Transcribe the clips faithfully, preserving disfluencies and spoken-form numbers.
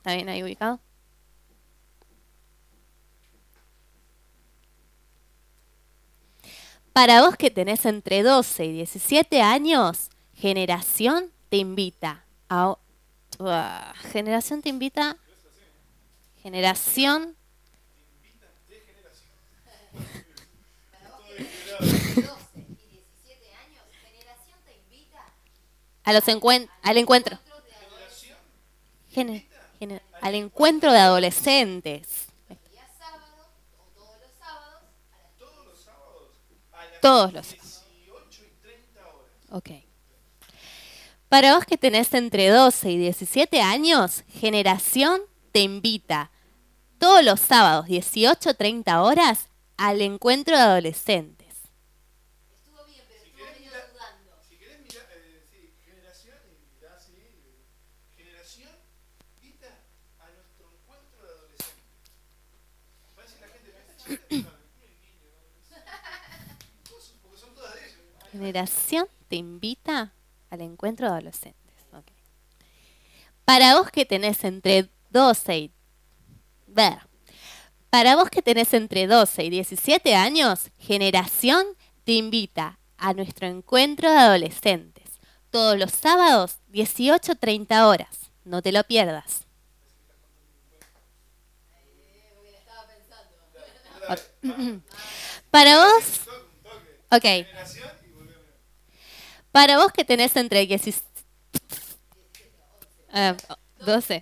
¿Está bien ahí ubicado? Para vos que tenés entre doce y diecisiete años, Generación te invita a... Uh, Generación te invita... Generación... A los encuen al encuentro. Gener gener al encuentro de adolescentes. Todos los sábados. Ok. Para vos que tenés entre doce y diecisiete años, Generación te invita todos los sábados, dieciocho treinta horas, al encuentro de adolescentes. Estuvo bien, pero estuvo medio dudando. Si querés mirar, eh, sí, Generación invita, sí, Generación invita a nuestro encuentro de adolescentes. Parece que la gente me dice, porque son todas de ellos. Generación te invita al encuentro de adolescentes. Okay. Para vos que tenés entre doce y... Ver. Para vos que tenés entre doce y diecisiete años, Generación te invita a nuestro encuentro de adolescentes. Todos los sábados, dieciocho treinta horas. No te lo pierdas. Para vos... Ok. Para vos que tenés entre diecisiete... Uh, doce.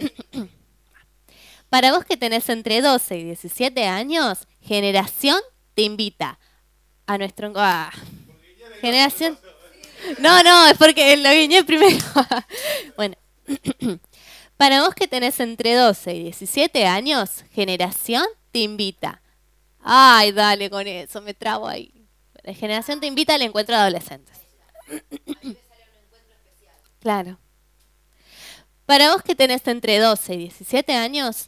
Para vos que tenés entre doce y diecisiete años, Generación te invita a nuestro... Ah, Generación... No, no, es porque lo guiñé primero. Bueno. Para vos que tenés entre doce y diecisiete años, Generación te invita. Ay, dale con eso, me trabo ahí. La Generación te invita al encuentro de adolescentes. Claro. Para vos que tenés entre doce y diecisiete años...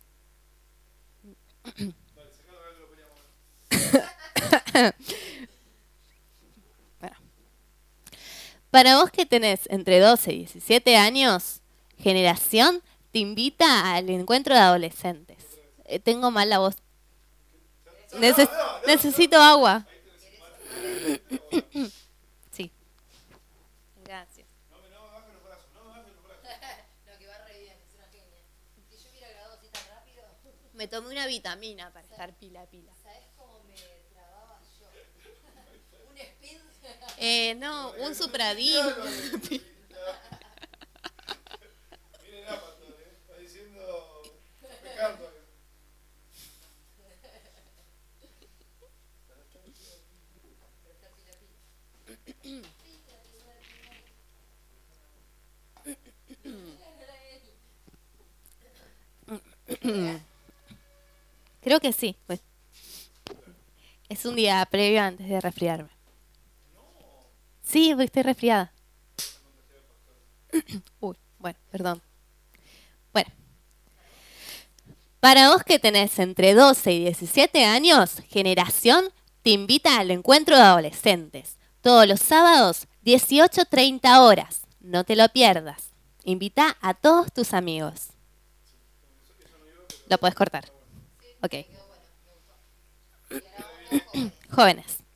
Para vos que tenés entre doce y diecisiete años, Generación te invita al encuentro de adolescentes. Eh, tengo mal la voz. Neces necesito agua. Sí. Gracias. No me bajes los brazos, no me bajes los brazos. No, que va re bien, es una genia. Si yo hubiera grabado así tan rápido... Me tomé una vitamina para estar pila a pila. ¿Sabés cómo me trababa yo? ¿Un speed? Eh, no, un supradín. Miren Apatón, ¿eh? Está diciendo Ricardo. Creo que sí. Pues. Es un día previo antes de resfriarme. Sí, porque estoy resfriada. Uy, bueno, perdón. Bueno. Para vos que tenés entre doce y diecisiete años, Generación te invita al encuentro de adolescentes. Todos los sábados, dieciocho treinta horas. No te lo pierdas. Invita a todos tus amigos. Lo podés cortar. Ok. Jóvenes.